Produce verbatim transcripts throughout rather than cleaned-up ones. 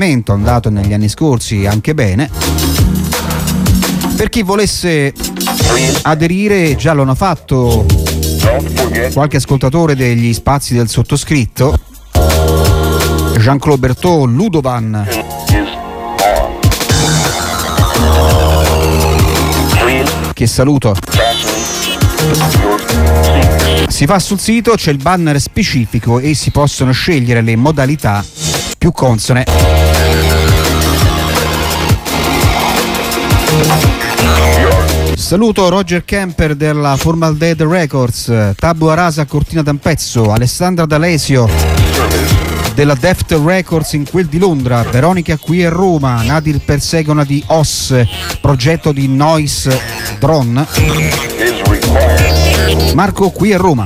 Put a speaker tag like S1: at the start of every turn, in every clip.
S1: andato negli anni scorsi anche bene. Per chi volesse aderire, già lo hanno fatto qualche ascoltatore degli spazi del sottoscritto, Jean-Claude Berthaud, Ludovan, che saluto. Si va sul sito, c'è il banner specifico e si possono scegliere le modalità più consone. Saluto Roger Kemper della Formal Dead Records, Tabula Rasa Cortina d'Ampezzo, Alessandra D'Alesio della Deft Records in quel di Londra, Veronica qui a Roma, Nadir Persegona di O S, progetto di Noise Drone, Marco qui a Roma.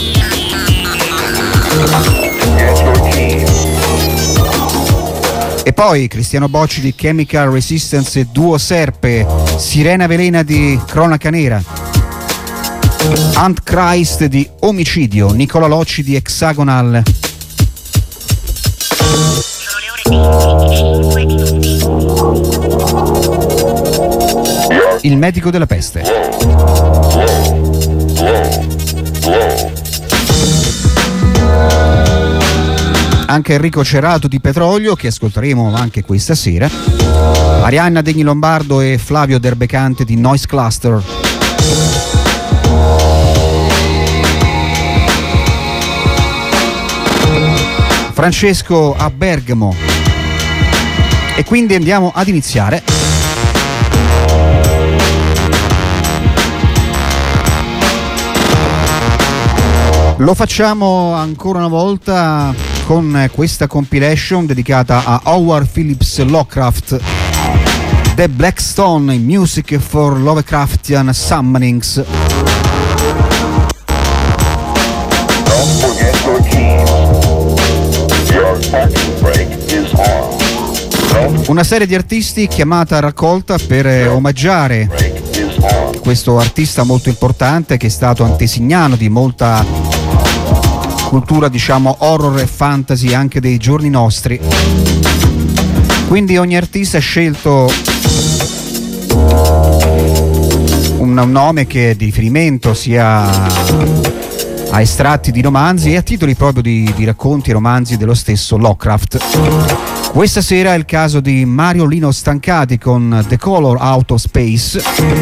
S1: E poi Cristiano Bocci di Chemical Resistance e Duo Serpe, Sirena Velena di Cronaca Nera, Antichrist di Omicidio, Nicola Locci di Hexagonal, Il medico della peste, anche Enrico Cerato di Petrolio, che ascolteremo anche questa sera, Arianna Degni Lombardo e Flavio Derbecante di Noise Cluster, Francesco a Bergamo. E quindi andiamo ad iniziare. Lo facciamo ancora una volta con questa compilation dedicata a Howard Phillips Lovecraft, The Blackstone Music for Lovecraftian Summonings.
S2: Don't forget your keys. Your parking brake is on.
S1: Una serie di artisti chiamata a raccolta per omaggiare questo artista molto importante che è stato antesignano di molta cultura, diciamo, horror e fantasy anche dei giorni nostri. Quindi ogni artista ha scelto un nome che è di riferimento sia a estratti di romanzi e a titoli proprio di, di racconti e romanzi dello stesso Lovecraft. Questa sera è il caso di Mario Lino Stancati con The Color Out of Space.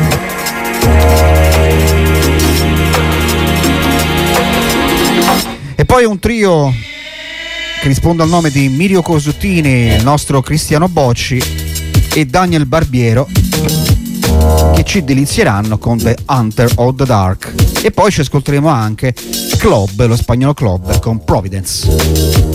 S1: E poi un trio che risponde al nome di Mirio Cosuttini, il nostro Cristiano Bocci e Daniel Barbiero, che ci delizieranno con The Hunter of the Dark. E poi ci ascolteremo anche Club, lo spagnolo Club, con Providence.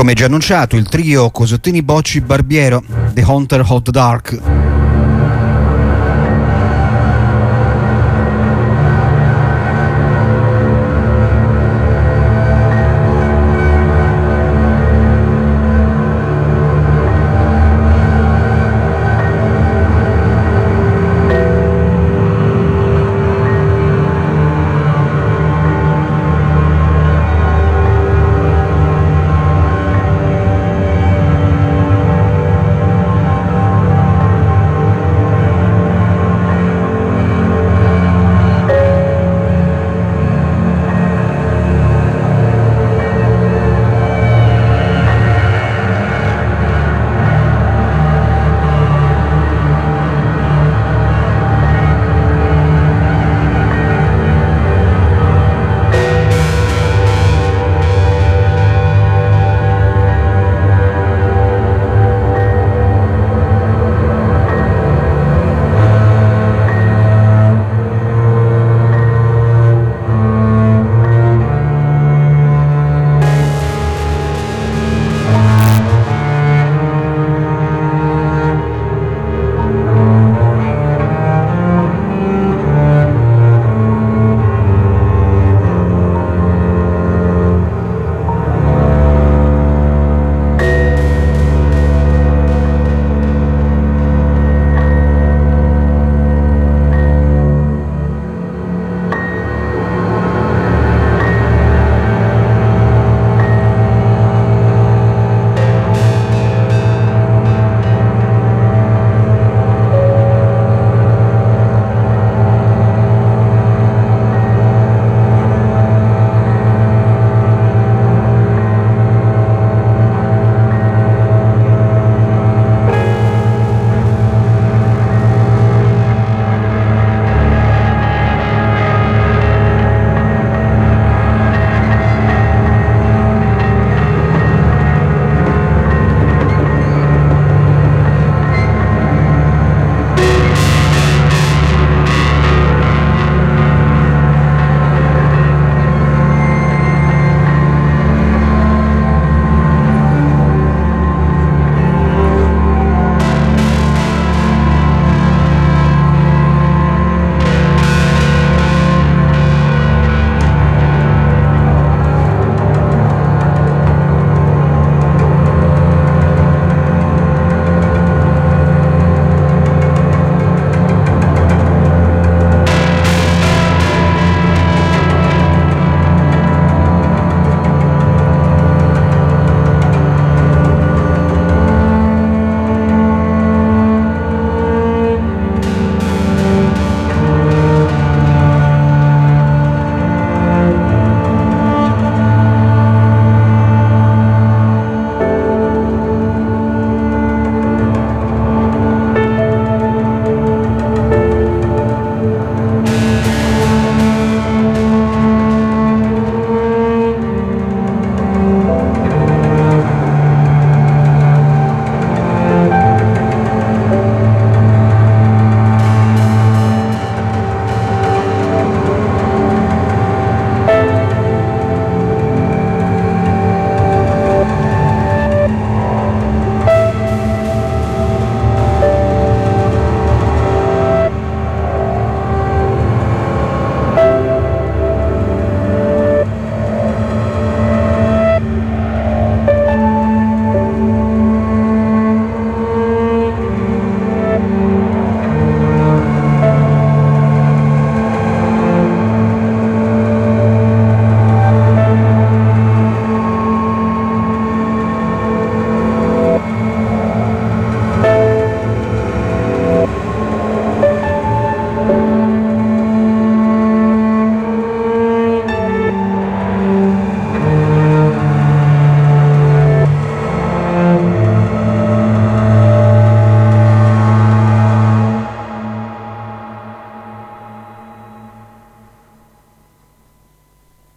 S1: Come già annunciato, il trio Cosottini, Bocci, Barbiero, The Hunter of the Dark.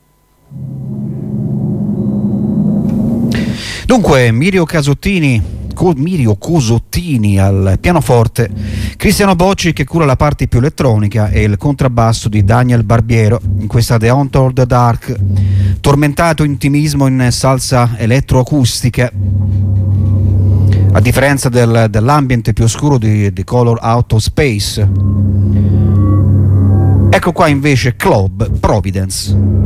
S1: Dunque, Mirio Casottini Mirio Cosottini al pianoforte, Cristiano Bocci che cura la parte più elettronica e il contrabbasso di Daniel Barbiero in questa The Haunter of the Dark, tormentato intimismo in salsa elettroacustica, a differenza del, dell'ambiente più oscuro di The Color Out of Space. Ecco qua invece Club Providence.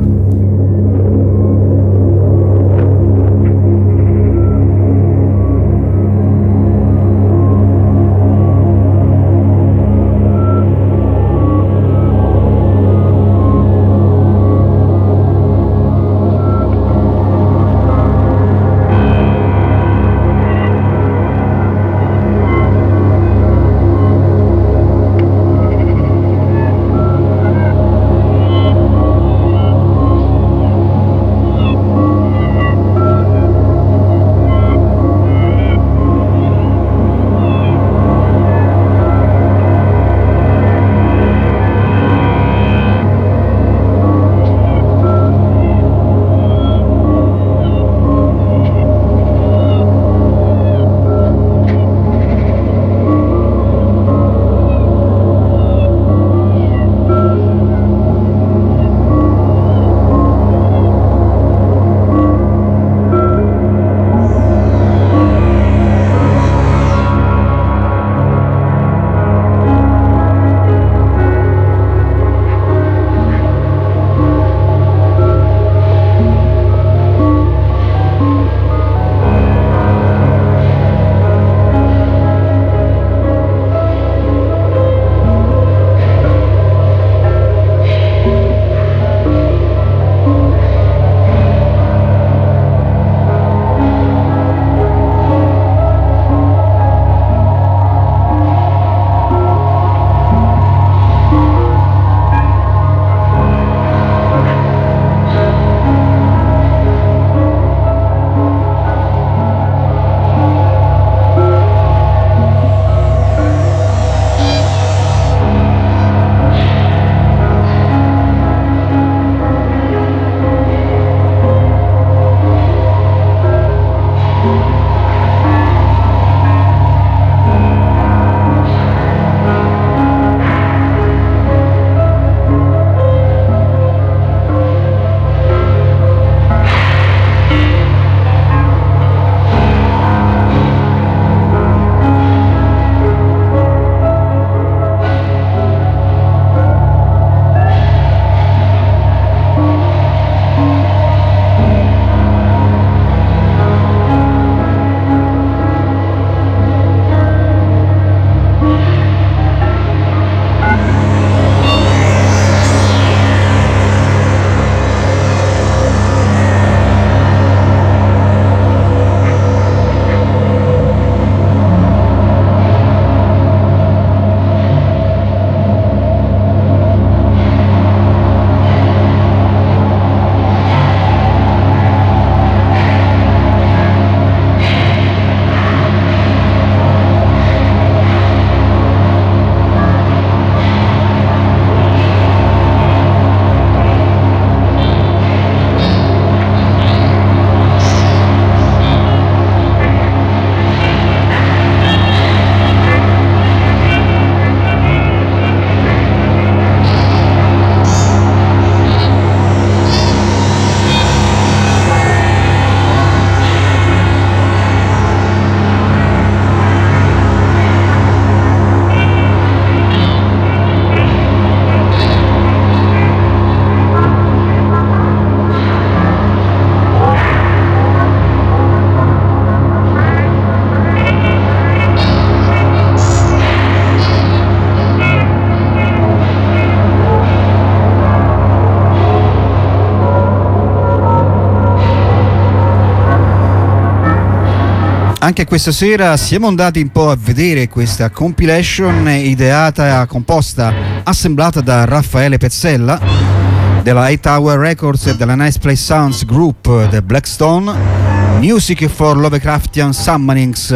S1: Anche questa sera siamo andati un po' a vedere questa compilation ideata, composta, assemblata da Raffaele Pezzella della Eight Hour Records e della Nice Place Sounds Group The Blackstone, Music for Lovecraftian Summonings,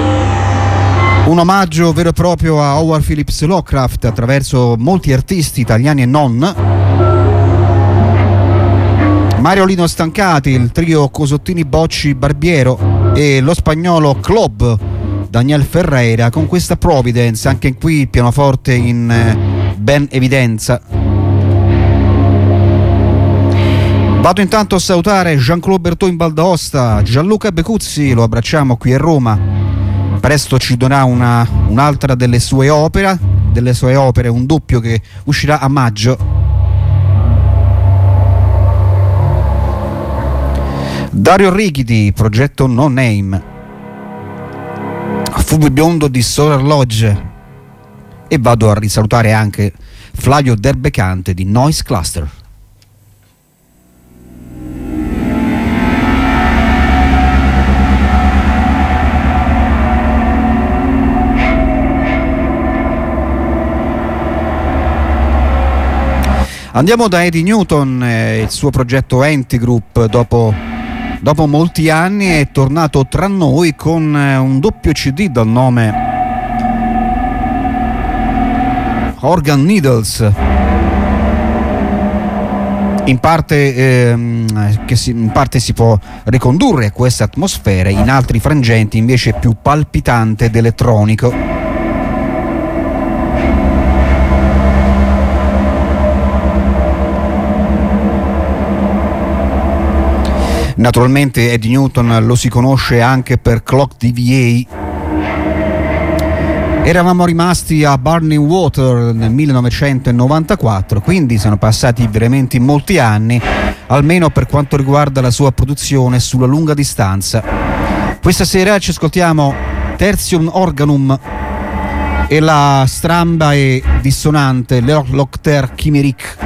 S1: un omaggio vero e proprio a Howard Phillips Lovecraft attraverso molti artisti italiani e non. Mario Lino Stancati, il trio Cosottini Bocci Barbiero e lo spagnolo Club Daniel Ferreira con questa Providence, anche qui il pianoforte in eh, ben evidenza. Vado intanto a salutare Jean-Claude Bertò in Val d'Aosta, Gianluca Becuzzi, lo abbracciamo qui a Roma. Presto ci donerà una, un'altra delle sue opere, delle sue opere, un doppio che uscirà a maggio. Dario Rigidi, progetto No Name. Fulvio Biondo di Solar Lodge. E vado a risalutare anche Flavio Derbecante di Noise Cluster. Andiamo da Eddie Newton, eh, il suo progetto Antigroup dopo, dopo molti anni è tornato tra noi con eh, un doppio C D dal nome Organ Needles, in parte, ehm, che si, in parte si può ricondurre a queste atmosfere, in altri frangenti invece più palpitante ed elettronico. Naturalmente Eddie Newton lo si conosce anche per Clock D V A. Eravamo rimasti a Burning Water nel millenovecentonovantaquattro, quindi sono passati veramente molti anni, almeno per quanto riguarda la sua produzione sulla lunga distanza. Questa sera ci ascoltiamo Tertium Organum e la stramba e dissonante L'Octer Chimérique.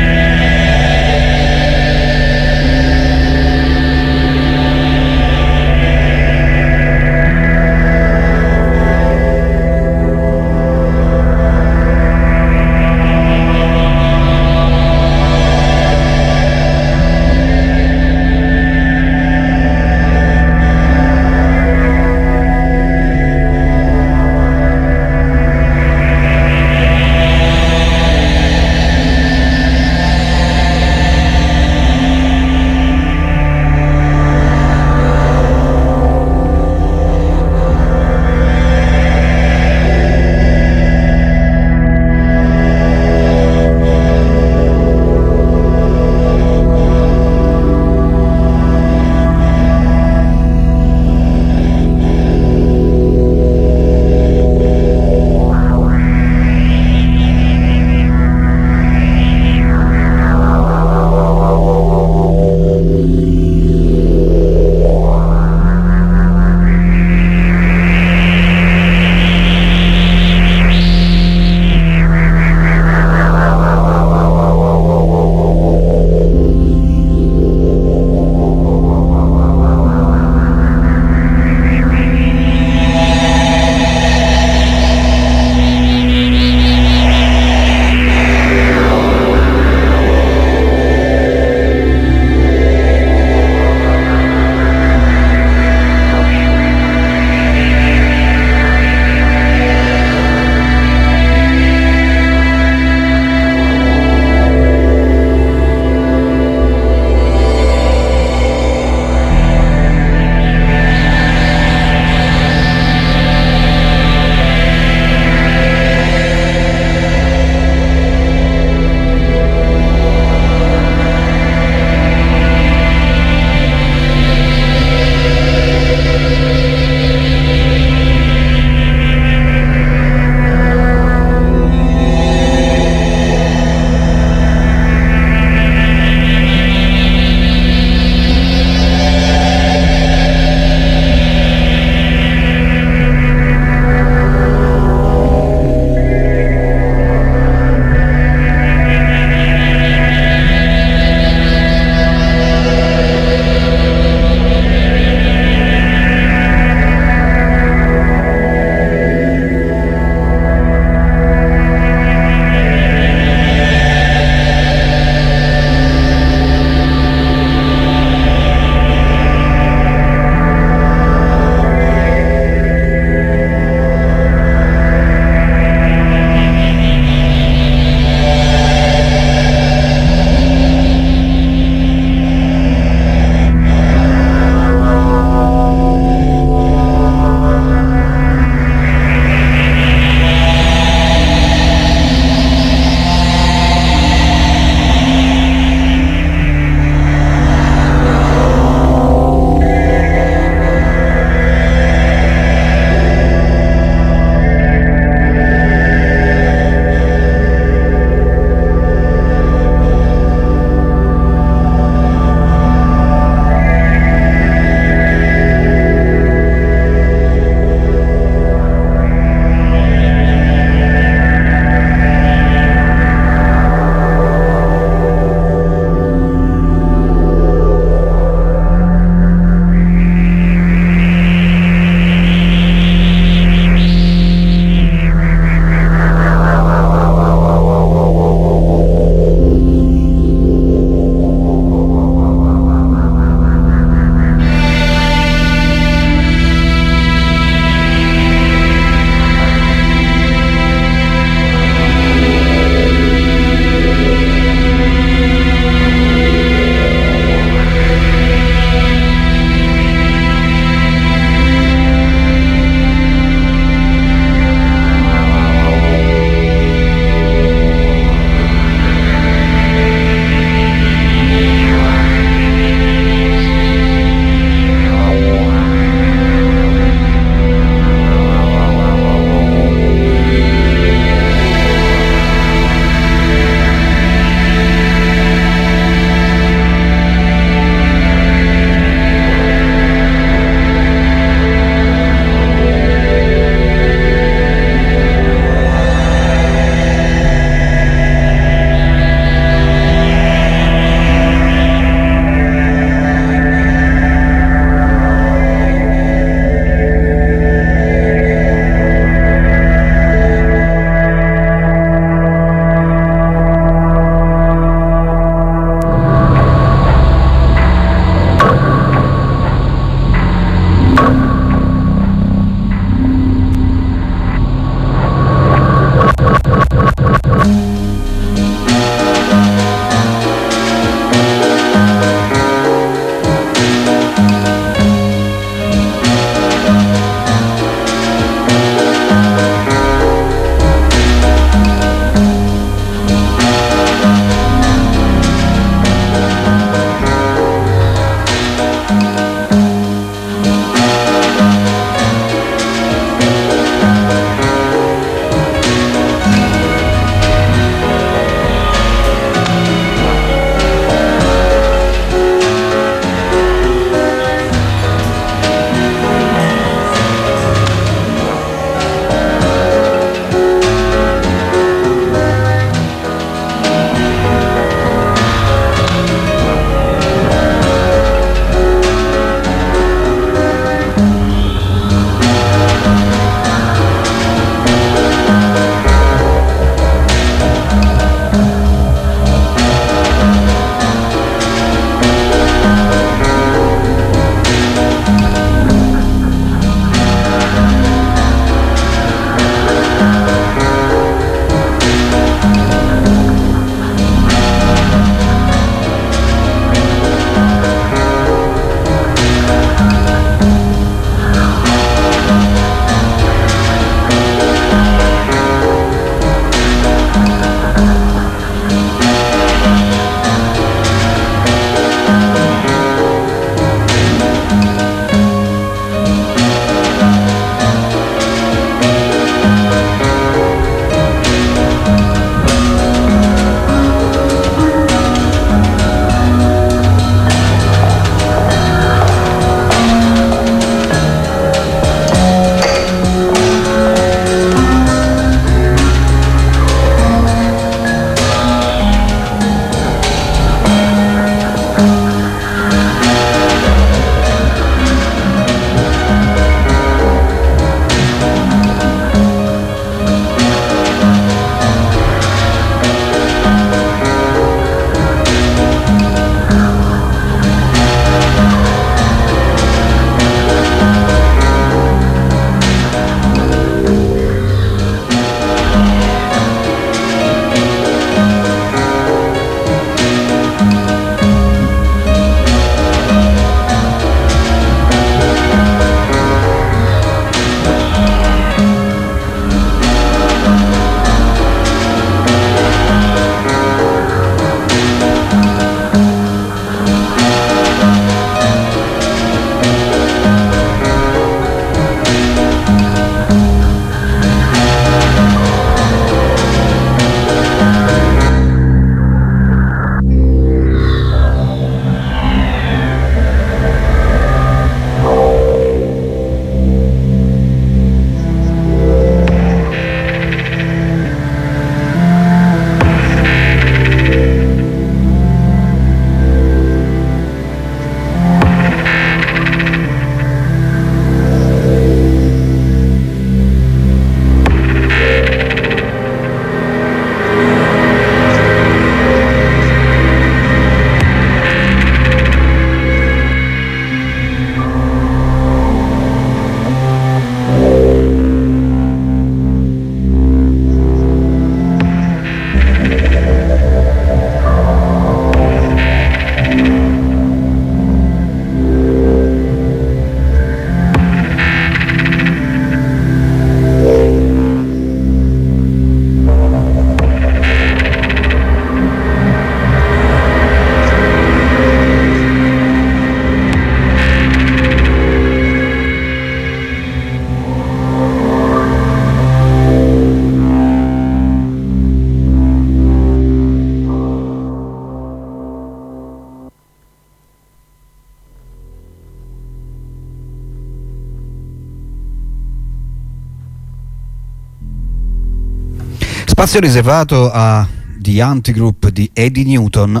S1: Spazio riservato a The Antigroup di Eddie Newton,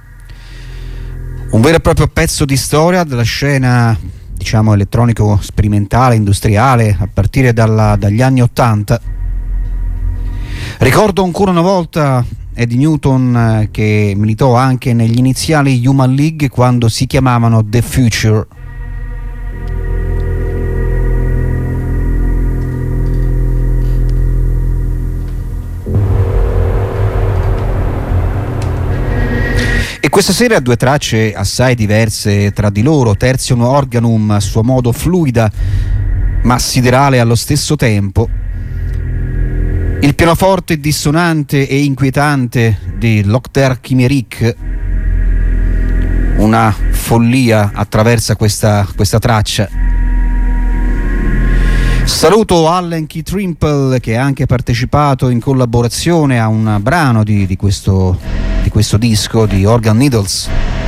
S1: un vero e proprio pezzo di storia della scena, diciamo, elettronico sperimentale, industriale, a partire dalla, dagli anni ottanta. Ricordo ancora una volta Eddie Newton, eh, che militò anche negli iniziali Human League quando si chiamavano The Future. questa sera due tracce assai diverse tra di loro, Tertium Organum a suo modo fluida ma siderale allo stesso tempo, il pianoforte dissonante e inquietante di L'Octaire Chimérique, una follia attraversa questa, questa traccia. Saluto Allen Key Trimple, che ha anche partecipato in collaborazione a un brano di, di, questo, di questo disco di Organ Needles.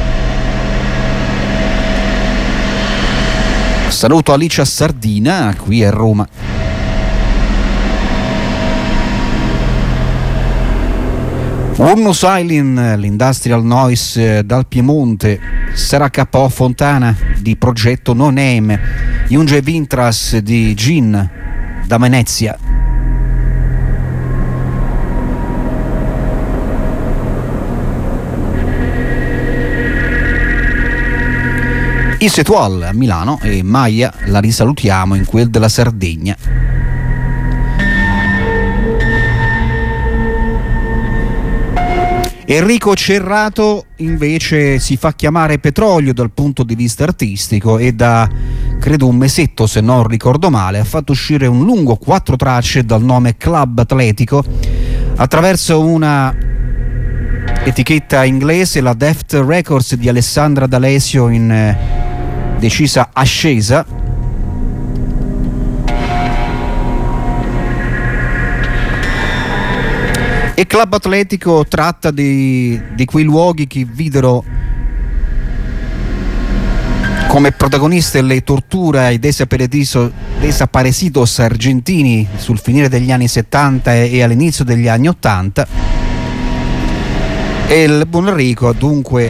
S1: Saluto Alicia Sardina qui a Roma. Urnus Eileen, l'Industrial Noise dal Piemonte, Sara K O Fontana di Progetto No Name, Junge Vintras di Gin da Venezia. Isetual a Milano e Maia la risalutiamo in quel della Sardegna. Enrico Cerrato invece si fa chiamare Petrolio dal punto di vista artistico e da credo un mesetto, se non ricordo male, ha fatto uscire un lungo quattro tracce dal nome Club Atletico attraverso una etichetta inglese, la Deft Records di Alessandra D'Alessio, in eh, decisa ascesa. E Club Atletico tratta di, di quei luoghi che videro come protagoniste le torture ai desaparecidos argentini sul finire degli anni settanta e all'inizio degli anni ottanta. E il buon Enrico dunque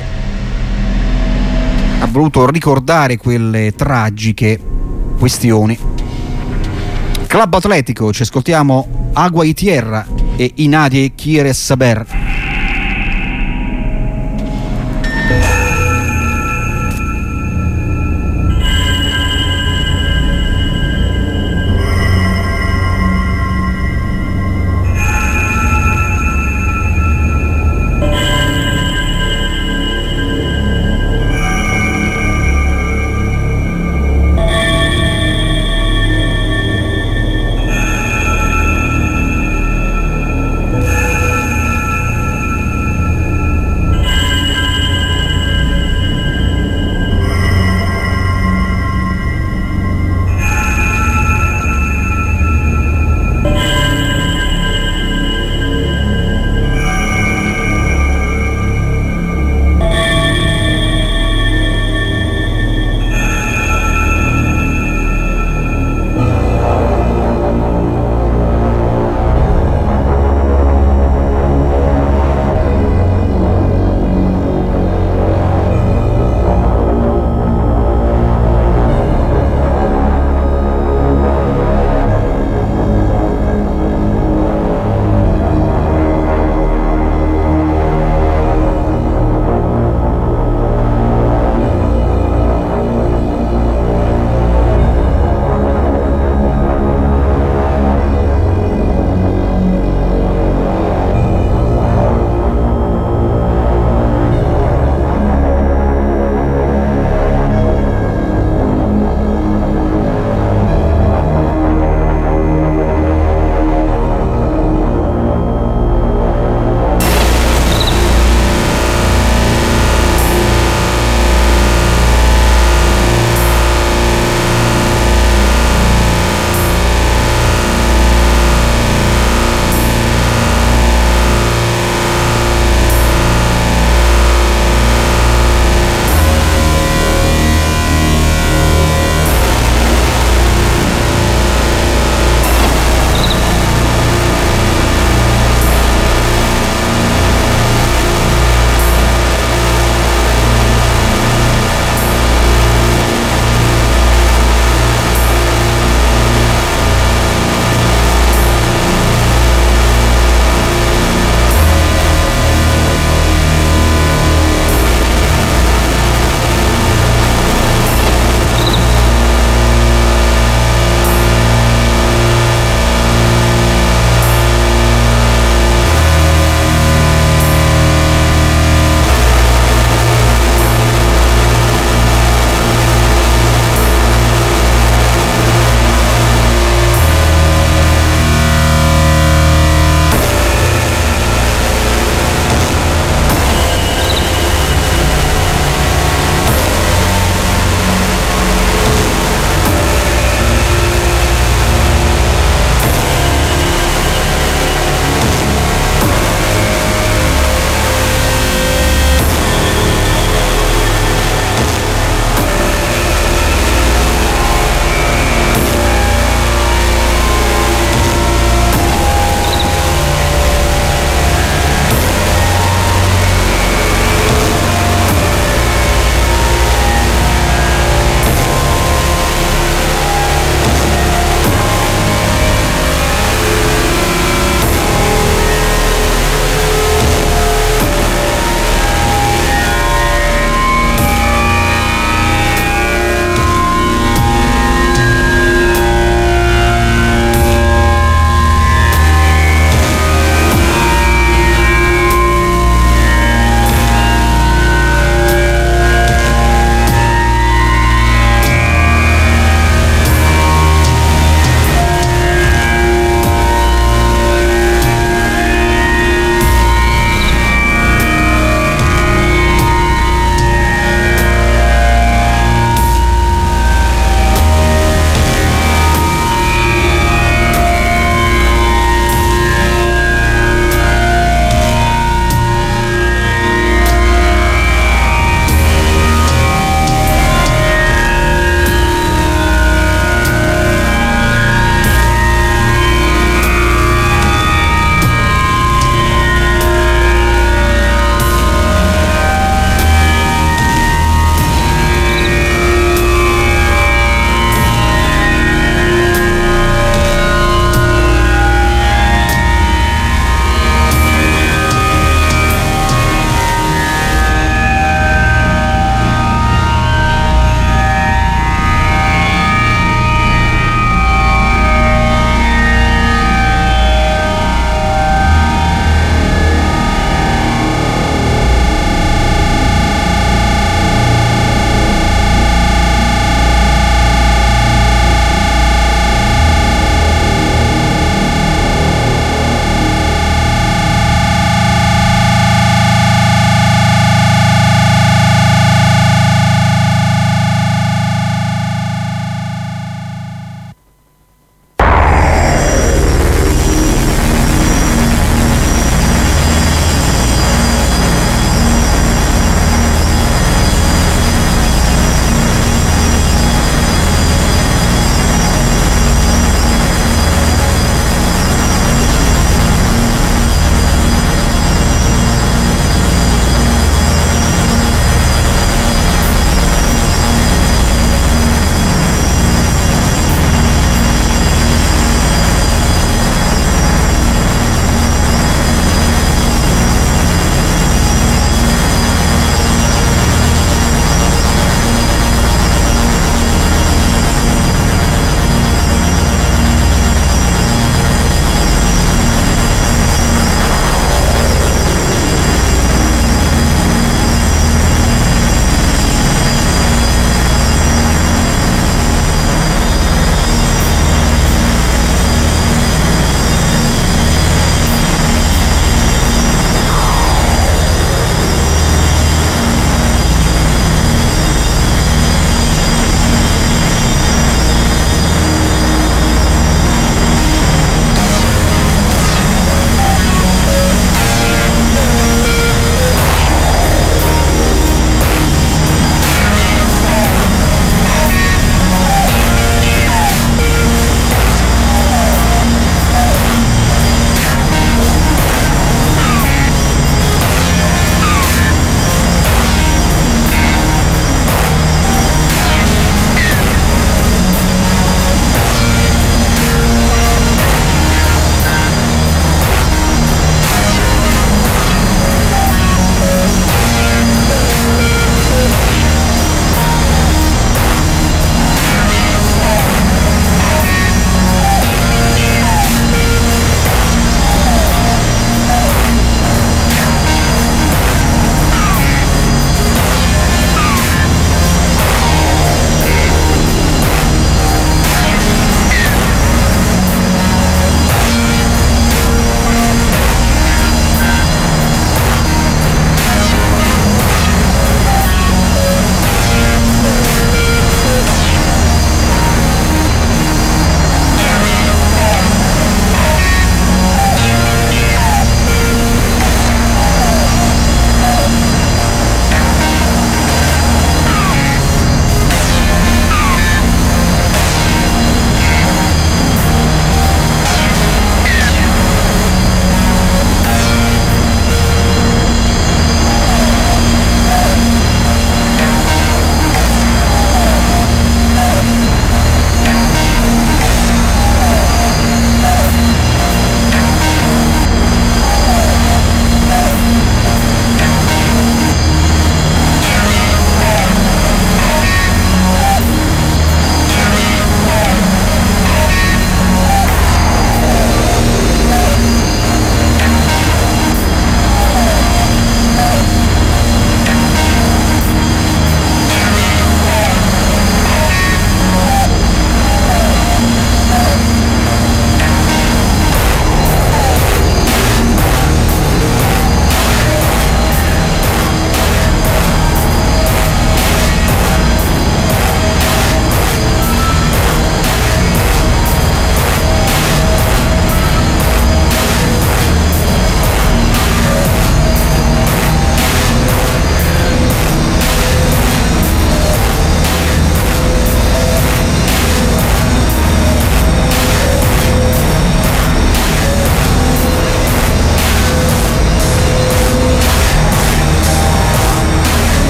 S1: ha voluto ricordare quelle tragiche questioni. Club Atletico, ci ascoltiamo Agua y Tierra e Y Nadie Quiere Saber.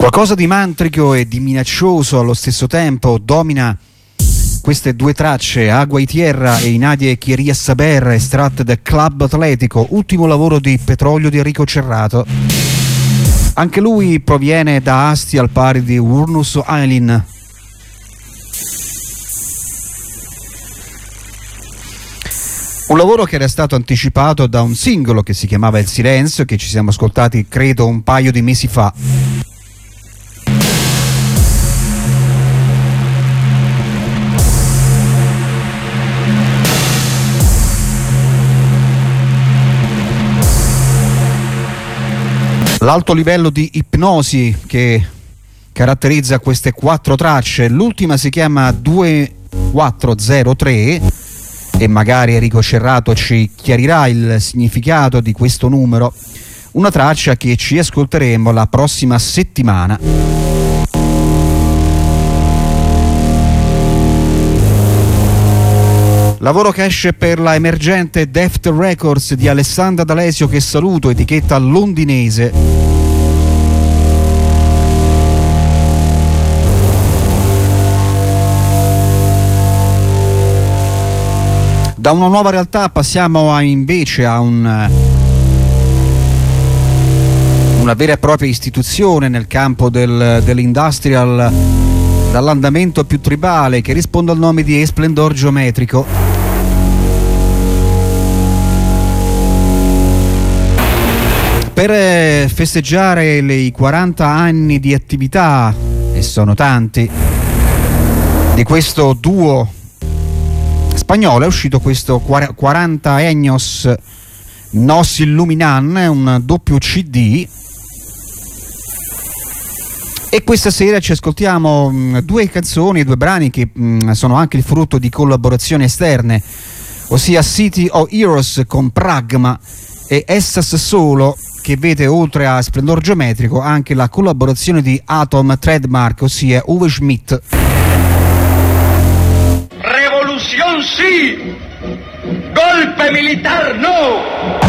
S1: Qualcosa di mantrico e di minaccioso allo stesso tempo domina queste due tracce, Agua y Tierra e Nadie Quería Saber, estratte da Club Atletico, ultimo lavoro di Petrolio di Enrico Cerrato. Anche lui proviene da Asti al pari di Urnus Ailin. Un lavoro che era stato anticipato da un singolo che si chiamava Il Silenzio, che ci siamo ascoltati credo un paio di mesi fa. L'alto livello di ipnosi che caratterizza queste quattro tracce, l'ultima si chiama due quattro zero tre e magari Enrico Cerrato ci chiarirà il significato di questo numero, una traccia che ci ascolteremo la prossima settimana. Lavoro che esce per la emergente Deft Records di Alessandra D'Alesio, che saluto, etichetta londinese. Da una nuova realtà passiamo a, invece a un, una vera e propria istituzione nel campo del, dell'industrial, dall'andamento più tribale, che risponde al nome di Esplendor Geometrico. Per festeggiare le, i quaranta anni di attività, e sono tanti, di questo duo spagnolo, è uscito questo quaranta Años Nos Illuminan, un doppio C D, e questa sera ci ascoltiamo mh, due canzoni, due brani che mh, sono anche il frutto di collaborazioni esterne, ossia City of Heroes con Pragma e Essas Solo, che vede oltre a Splendor Geometrico anche la collaborazione di Atom Trademark, ossia Uwe Schmidt.
S3: Revolución sí, golpe militar no.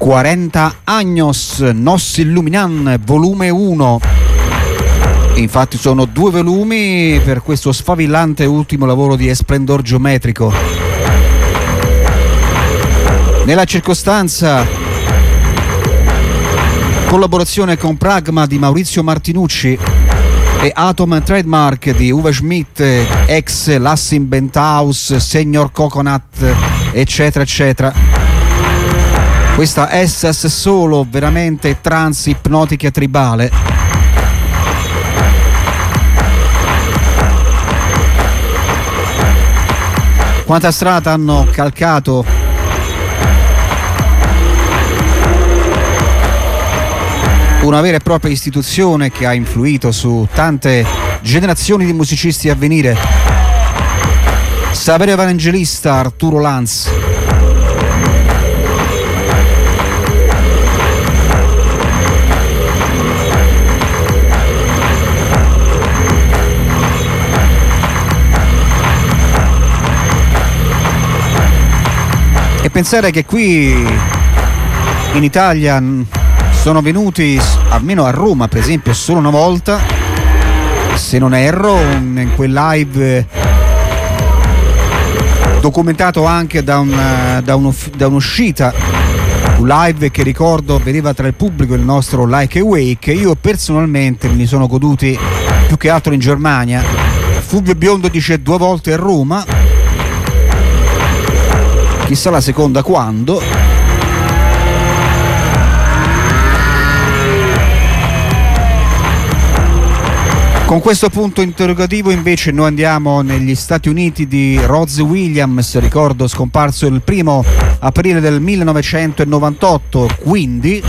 S1: quaranta Años Nos Illuminan volume uno. Infatti sono due volumi per questo sfavillante ultimo lavoro di Esplendor Geometrico. Nella circostanza, collaborazione con Pragma di Maurizio Martinucci e Atom Trademark di Uwe Schmidt, ex Lassin Benthaus, Senior Coconut, eccetera eccetera. Questa S S solo veramente trance ipnotica tribale. Quanta strada hanno calcato una vera e propria istituzione che ha influito su tante generazioni di musicisti a venire. Saverio Evangelista, Arturo Lanz. E pensare che qui in Italia sono venuti, almeno a Roma per esempio, solo una volta, se non erro, in quel live documentato anche da, un, da, uno, da un'uscita, un live che ricordo vedeva tra il pubblico il nostro Like a Wake. Io personalmente mi sono goduti più che altro in Germania. Fulvio Biondo dice due volte a Roma, chissà la seconda quando. Con questo punto interrogativo invece noi andiamo negli Stati Uniti di Rosy Williams, ricordo scomparso il primo aprile del millenovecentonovantotto, quindi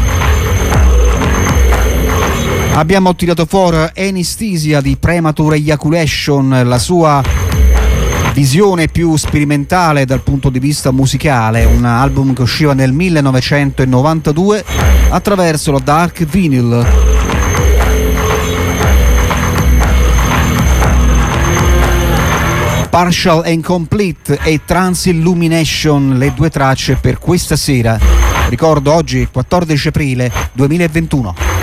S1: abbiamo tirato fuori Anesthesia di Premature Ejaculation, la sua visione più sperimentale dal punto di vista musicale, un album che usciva nel millenovecentonovantadue attraverso la Dark Vinyl. Partial and Complete e Trance Illumination, le due tracce per questa sera. Ricordo oggi quattordici aprile duemilaventuno.